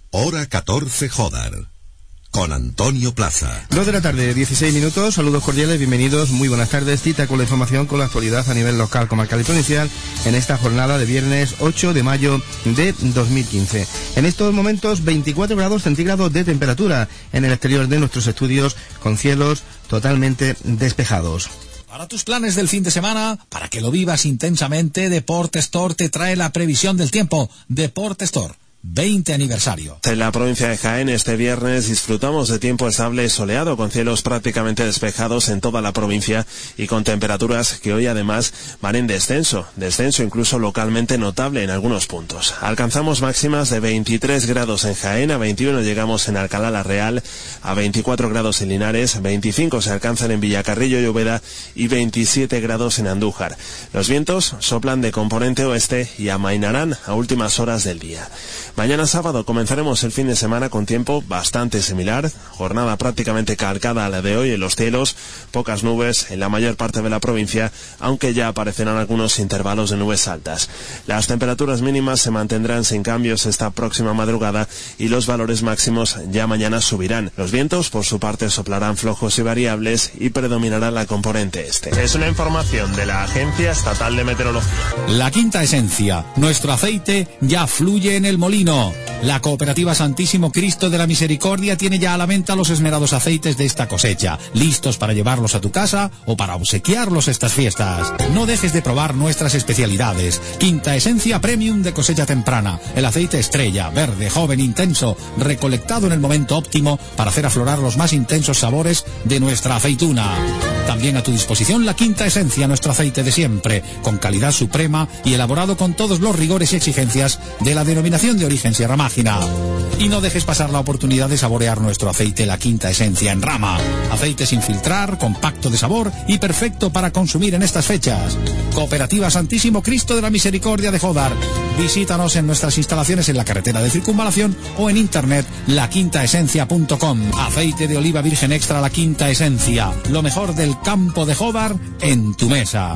Hora 14 Jodar, con Antonio Plaza. 2 de la tarde, 16 minutos, saludos cordiales, bienvenidos, muy buenas tardes, cita con la información, con la actualidad a nivel local, comarcal y provincial, en esta jornada de viernes 8 de mayo de 2015. En estos momentos, 24 grados centígrados de temperatura en el exterior de nuestros estudios, con cielos totalmente despejados. Para tus planes del fin de semana, para que lo vivas intensamente, Deporte Store te trae la previsión del tiempo. Deporte Store, 20 aniversario. En la provincia de Jaén este viernes disfrutamos de tiempo estable y soleado, con cielos prácticamente despejados en toda la provincia y con temperaturas que hoy además van en descenso incluso localmente notable en algunos puntos. Alcanzamos máximas de 23 grados en Jaén, a 21 llegamos en Alcalá la Real, a 24 grados en Linares, 25 se alcanzan en Villacarrillo y Úbeda y 27 grados en Andújar. Los vientos soplan de componente oeste y amainarán a últimas horas del día. Mañana sábado comenzaremos el fin de semana con tiempo bastante similar, jornada prácticamente calcada a la de hoy en los cielos, pocas nubes en la mayor parte de la provincia, aunque ya aparecerán algunos intervalos de nubes altas. Las temperaturas mínimas se mantendrán sin cambios esta próxima madrugada y los valores máximos ya mañana subirán. Los vientos por su parte soplarán flojos y variables y predominará la componente este. Es una información de la Agencia Estatal de Meteorología. La Quinta Esencia, nuestro aceite ya fluye en el molino. La Cooperativa Santísimo Cristo de la Misericordia tiene ya a la venta los esmerados aceites de esta cosecha, listos para llevarlos a tu casa o para obsequiarlos estas fiestas. No dejes de probar nuestras especialidades. Quinta Esencia Premium de cosecha temprana, el aceite estrella, verde, joven, intenso, recolectado en el momento óptimo para hacer aflorar los más intensos sabores de nuestra aceituna. También a tu disposición la Quinta Esencia, nuestro aceite de siempre, con calidad suprema y elaborado con todos los rigores y exigencias de la denominación de origen Sierra Mágina. Y no dejes pasar la oportunidad de saborear nuestro aceite La Quinta Esencia en rama. Aceite sin filtrar, compacto de sabor y perfecto para consumir en estas fechas. Cooperativa Santísimo Cristo de la Misericordia de Jodar. Visítanos en nuestras instalaciones en la carretera de Circunvalación o en internet laquintaesencia.com. Aceite de oliva virgen extra La Quinta Esencia. Lo mejor del campo de Jodar en tu mesa.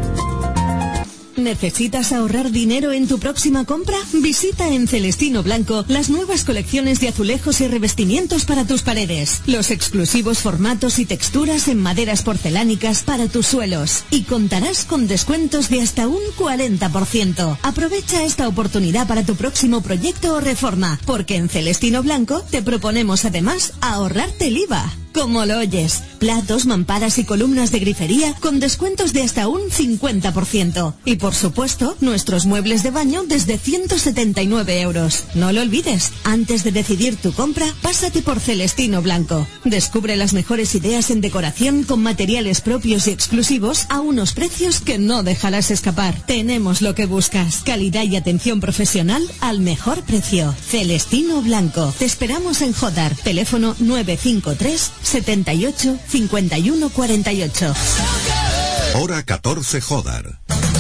¿Necesitas ahorrar dinero en tu próxima compra? Visita en Celestino Blanco las nuevas colecciones de azulejos y revestimientos para tus paredes, los exclusivos formatos y texturas en maderas porcelánicas para tus suelos, y contarás con descuentos de hasta un 40%. Aprovecha esta oportunidad para tu próximo proyecto o reforma, porque en Celestino Blanco te proponemos además ahorrarte el IVA. Como lo oyes, platos, mamparas y columnas de grifería con descuentos de hasta un 50%. Y por supuesto, nuestros muebles de baño desde 179 euros. No lo olvides, antes de decidir tu compra, pásate por Celestino Blanco. Descubre las mejores ideas en decoración con materiales propios y exclusivos a unos precios que no dejarás escapar. Tenemos lo que buscas, calidad y atención profesional al mejor precio. Celestino Blanco. Te esperamos en Jodar. Teléfono 953 78 51 48. Hora 14 Jodar.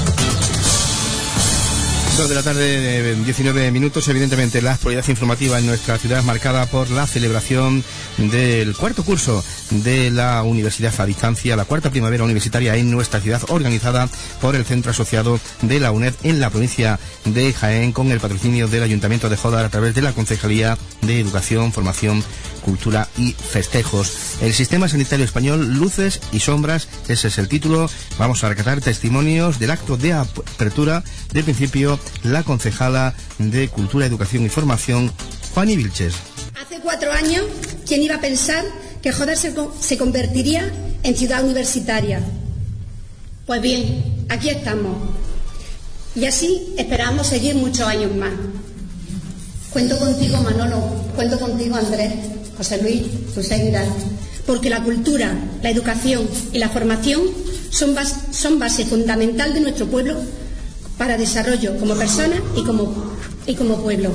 2 de la tarde, 19 minutos. Evidentemente la actualidad informativa en nuestra ciudad marcada por la celebración del cuarto curso de la Universidad a Distancia, la cuarta primavera universitaria en nuestra ciudad, organizada por el Centro Asociado de la UNED en la provincia de Jaén, con el patrocinio del Ayuntamiento de Jodar a través de la Concejalía de Educación, Formación, Cultura y Festejos. El Sistema Sanitario Español, luces y sombras, ese es el título. Vamos a recatar testimonios del acto de apertura. De principio, la concejala de Cultura, Educación y Formación, Fanny Vilches. Hace 4 años, ¿quién iba a pensar que Jodar se convertiría en ciudad universitaria? Pues bien, aquí estamos. Y así esperamos seguir muchos años más. Cuento contigo, Manolo, cuento contigo, Andrés, José Luis, tú seguirás. Porque la cultura, la educación y la formación son base fundamental de nuestro pueblo para desarrollo como persona y como pueblo.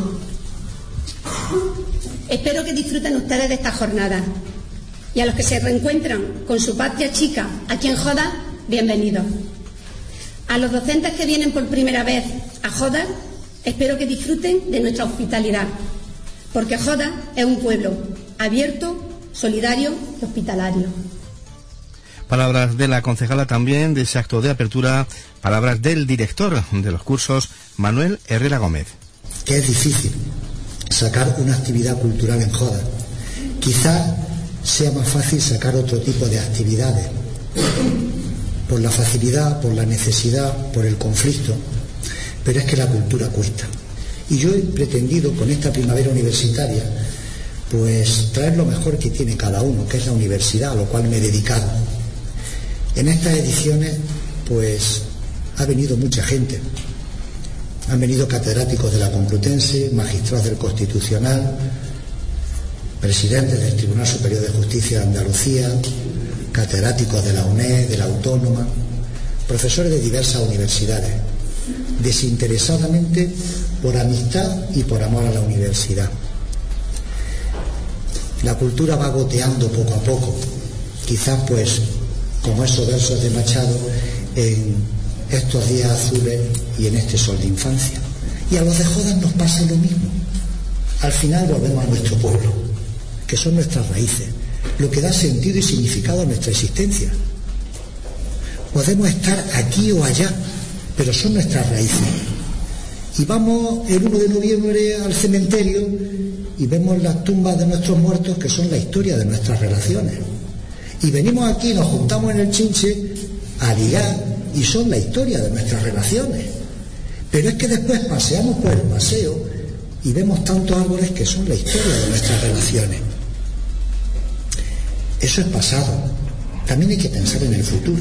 Espero que disfruten ustedes de esta jornada. Y a los que se reencuentran con su patria chica aquí en Jodar, bienvenidos. A los docentes que vienen por primera vez a Jodar, espero que disfruten de nuestra hospitalidad, porque Jodar es un pueblo abierto, solidario y hospitalario. Palabras de la concejala también de ese acto de apertura, palabras del director de los cursos, Manuel Herrera Gómez. Que es difícil sacar una actividad cultural en Jodas. Quizás sea más fácil sacar otro tipo de actividades, por la facilidad, por la necesidad, por el conflicto, pero es que la cultura cuesta. Y yo he pretendido con esta primavera universitaria pues traer lo mejor que tiene cada uno, que es la universidad, a lo cual me he dedicado. En estas ediciones pues ha venido mucha gente. Han venido catedráticos de la Complutense, magistrados del Constitucional, presidentes del Tribunal Superior de Justicia de Andalucía, catedráticos de la UNED, de la Autónoma, profesores de diversas universidades, desinteresadamente por amistad y por amor a la universidad. La cultura va goteando poco a poco, quizás pues como esos versos de Machado, en estos días azules y en este sol de infancia. Y a los de Jodas nos pasa lo mismo. Al final volvemos a nuestro pueblo, que son nuestras raíces, lo que da sentido y significado a nuestra existencia. Podemos estar aquí o allá, pero son nuestras raíces. Y vamos el 1 de noviembre al cementerio y vemos las tumbas de nuestros muertos, que son la historia de nuestras relaciones. Y venimos aquí, nos juntamos en el Chinche a ligar, y son la historia de nuestras relaciones. Pero es que después paseamos por el paseo y vemos tantos árboles que son la historia de nuestras relaciones. Eso es pasado. También hay que pensar en el futuro.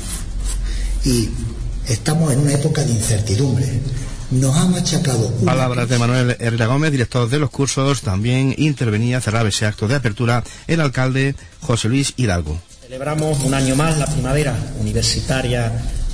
Y estamos en una época de incertidumbre. Nos ha machacado. Palabras de Manuel Herrera Gómez, director de los cursos. También intervenía, cerraba ese acto de apertura, el alcalde José Luis Hidalgo. Celebramos un año más la primavera universitaria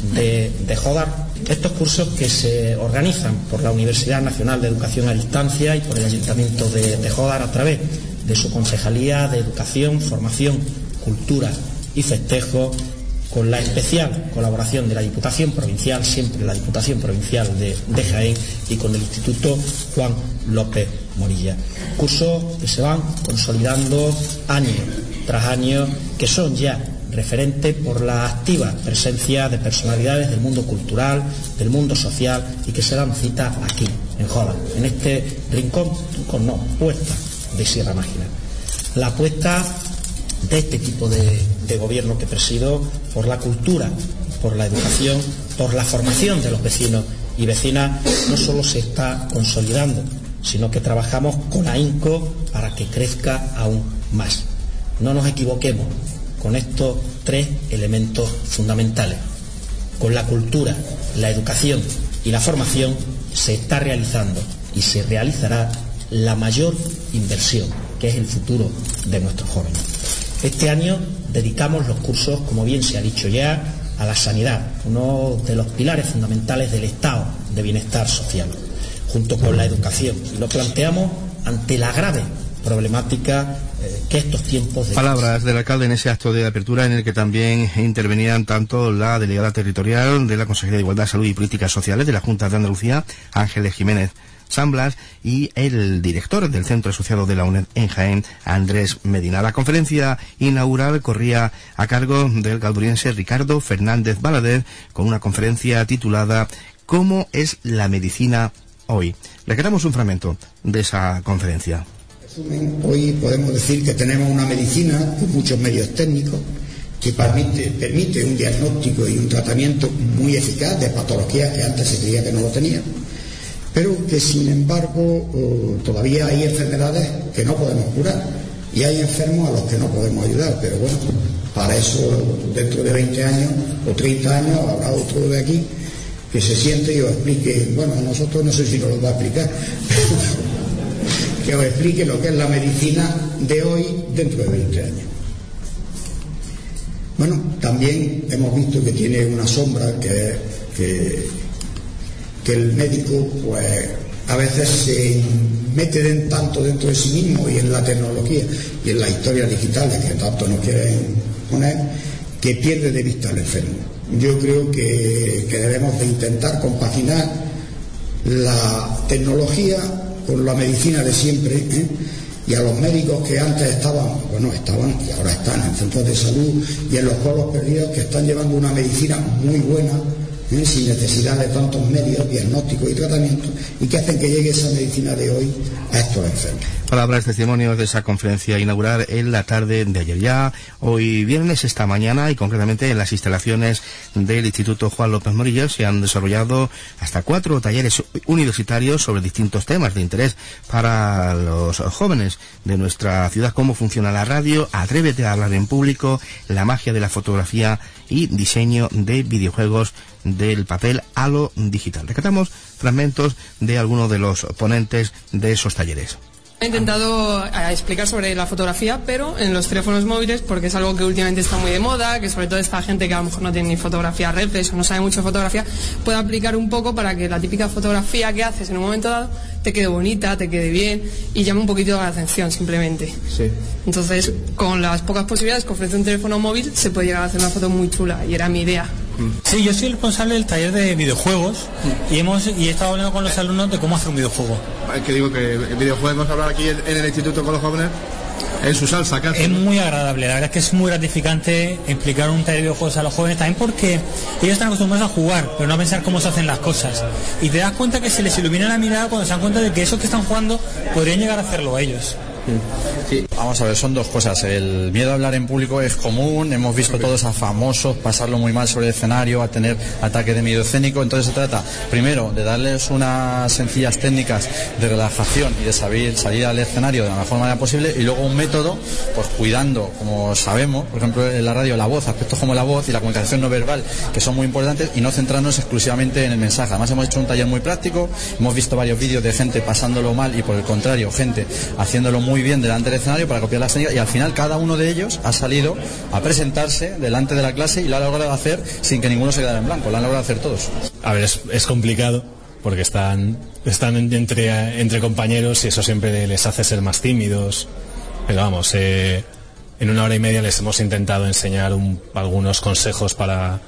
de Jodar. Estos cursos que se organizan por la Universidad Nacional de Educación a Distancia y por el Ayuntamiento de Jodar a través de su Concejalía de Educación, Formación, Cultura y Festejo, con la especial colaboración de la Diputación Provincial, siempre la Diputación Provincial de Jaén, y con el Instituto Juan López Morilla. Cursos que se van consolidando año tras año, que son ya referentes por la activa presencia de personalidades del mundo cultural, del mundo social, y que se dan cita aquí, en Jodar, en este rincón, puesta de Sierra Mágina. La apuesta de este tipo de gobierno que presido por la cultura, por la educación, por la formación de los vecinos y vecinas, no solo se está consolidando, sino que trabajamos con ahínco para que crezca aún más. No nos equivoquemos con estos tres elementos fundamentales. Con la cultura, la educación y la formación se está realizando y se realizará la mayor inversión, que es el futuro de nuestros jóvenes. Este año dedicamos los cursos, como bien se ha dicho ya, a la sanidad, uno de los pilares fundamentales del estado de bienestar social, junto con la educación. Y lo planteamos ante la grave problemática que estos tiempos... Palabras del alcalde en ese acto de apertura, en el que también intervenían tanto la delegada territorial de la Consejería de Igualdad, Salud y Políticas Sociales de la Junta de Andalucía, Ángeles Jiménez San Blas, y el director del Centro Asociado de la UNED en Jaén, Andrés Medina. La conferencia inaugural corría a cargo del calduriense Ricardo Fernández Balader, con una conferencia titulada ¿Cómo es la medicina hoy? Le quedamos un fragmento de esa conferencia. Hoy podemos decir que tenemos una medicina con muchos medios técnicos que permite un diagnóstico y un tratamiento muy eficaz de patologías que antes se creía que no lo tenía, pero que sin embargo todavía hay enfermedades que no podemos curar y hay enfermos a los que no podemos ayudar. Pero bueno, para eso dentro de 20 años o 30 años habrá otro de aquí que se siente y os explique, bueno, nosotros no sé si nos lo va a explicar, que os explique lo que es la medicina de hoy dentro de 20 años. Bueno, también hemos visto que tiene una sombra que el médico pues a veces se mete tanto dentro de sí mismo y en la tecnología y en las historias digitales que tanto nos quieren poner, que pierde de vista al enfermo. Yo creo que debemos de intentar compaginar la tecnología con la medicina de siempre, y a los médicos que antes estaban y ahora están en centros de salud y en los pueblos perdidos, que están llevando una medicina muy buena sin necesidad de tantos medios, diagnósticos y tratamientos, y que hacen que llegue esa medicina de hoy a estos enfermos. Palabras, testimonios de esa conferencia inaugural en la tarde de ayer ya, hoy viernes, esta mañana, y concretamente en las instalaciones del Instituto Juan López Morillas se han desarrollado hasta 4 talleres universitarios sobre distintos temas de interés para los jóvenes de nuestra ciudad, cómo funciona la radio, atrévete a hablar en público, la magia de la fotografía y diseño de videojuegos del papel a lo digital. Rescatamos fragmentos de algunos de los ponentes de esos talleres. He intentado explicar sobre la fotografía, pero en los teléfonos móviles, porque es algo que últimamente está muy de moda, que sobre todo esta gente que a lo mejor no tiene ni fotografía reflex o no sabe mucho de fotografía, puede aplicar un poco para que la típica fotografía que haces en un momento dado te quede bonita, te quede bien y llame un poquito la atención simplemente. Sí. Entonces, con las pocas posibilidades que ofrece un teléfono móvil, se puede llegar a hacer una foto muy chula, y era mi idea. Sí, yo soy el responsable del taller de videojuegos y he estado hablando con los alumnos de cómo hacer un videojuego. Es que digo que el videojuego, hemos hablado aquí en el instituto con los jóvenes, en su salsa casi. Es muy agradable, la verdad es que es muy gratificante explicar un taller de videojuegos a los jóvenes, también porque ellos están acostumbrados a jugar, pero no a pensar cómo se hacen las cosas. Y te das cuenta que se les ilumina la mirada cuando se dan cuenta de que eso que están jugando podrían llegar a hacerlo ellos. Sí. Vamos a ver, son dos cosas. El miedo a hablar en público es común, hemos visto todos a famosos pasarlo muy mal sobre el escenario, a tener ataques de miedo escénico. Entonces se trata primero de darles unas sencillas técnicas de relajación y de salir al escenario de la mejor manera posible, y luego un método, pues cuidando, como sabemos, por ejemplo en la radio, la voz, aspectos como la voz y la comunicación no verbal, que son muy importantes, y no centrarnos exclusivamente en el mensaje. Además hemos hecho un taller muy práctico, hemos visto varios vídeos de gente pasándolo mal y por el contrario gente haciéndolo muy bien delante del escenario para copiar las técnicas, y al final cada uno de ellos ha salido a presentarse delante de la clase y lo ha logrado hacer sin que ninguno se quedara en blanco, lo han logrado hacer todos. A ver, es complicado porque están entre compañeros y eso siempre les hace ser más tímidos, pero vamos, en 1 hora y media les hemos intentado enseñar algunos consejos para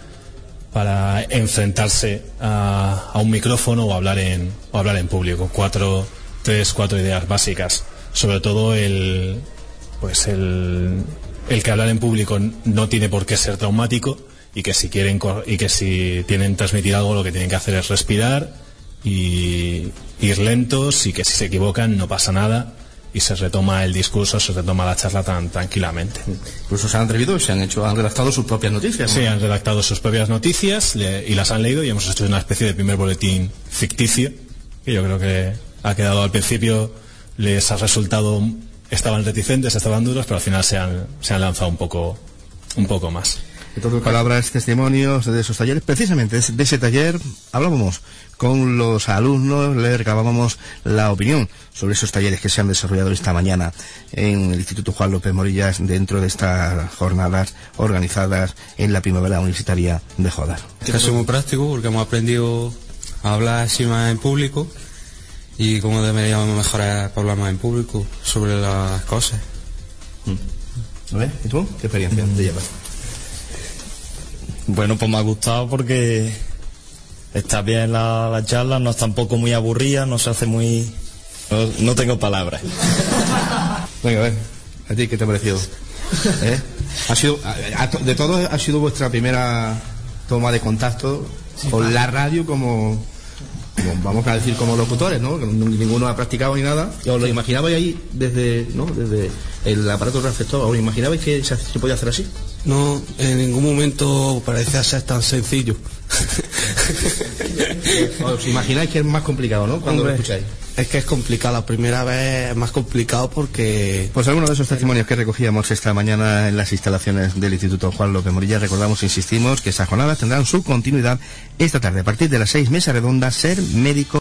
enfrentarse a un micrófono o hablar en público. 4 ideas básicas. Sobre todo el que hablar en público no tiene por qué ser traumático, y que si tienen transmitir algo, lo que tienen que hacer es respirar y ir lentos, y que si se equivocan no pasa nada y se retoma el discurso, se retoma la charla tan tranquilamente. Incluso se han atrevido y han redactado sus propias noticias, ¿no? Sí, han redactado sus propias noticias y las han leído, y hemos hecho una especie de primer boletín ficticio, que yo creo que ha quedado al principio, les ha resultado, estaban reticentes, estaban duros, pero al final se han lanzado un poco más. Entonces, palabras, testimonios de esos talleres. Precisamente de ese taller hablábamos con los alumnos, les recabábamos la opinión sobre esos talleres que se han desarrollado esta mañana en el Instituto Juan López Morillas, dentro de estas jornadas organizadas en la primavera universitaria de Jódar. Ha sido muy práctico porque hemos aprendido a hablar así más en público y cómo deberíamos mejorar para hablar más en público sobre las cosas. A ver, ¿y tú? ¿Qué experiencia te llevas? Bueno, pues me ha gustado porque está bien la charla, no está tampoco muy aburrida, no se hace muy... No tengo palabras. Venga, a ver, ¿a ti qué te ha parecido? ¿Ha sido, de todos, ha sido vuestra primera toma de contacto con la radio como vamos a decir, como locutores, ¿no? Ninguno ha practicado ni nada. ¿Os lo imaginabais ahí desde el aparato receptor? ¿Os imaginabais que se podía hacer así? No, en ningún momento parecía ser tan sencillo. ¿Os imagináis que es más complicado, no? Cuando lo escucháis. Es que es complicado, la primera vez es más complicado porque... Pues algunos de esos testimonios que recogíamos esta mañana en las instalaciones del Instituto Juan López Morillas. Recordamos, insistimos, que esas jornadas tendrán su continuidad esta tarde. A partir de las 6, mesa redonda, ser médico.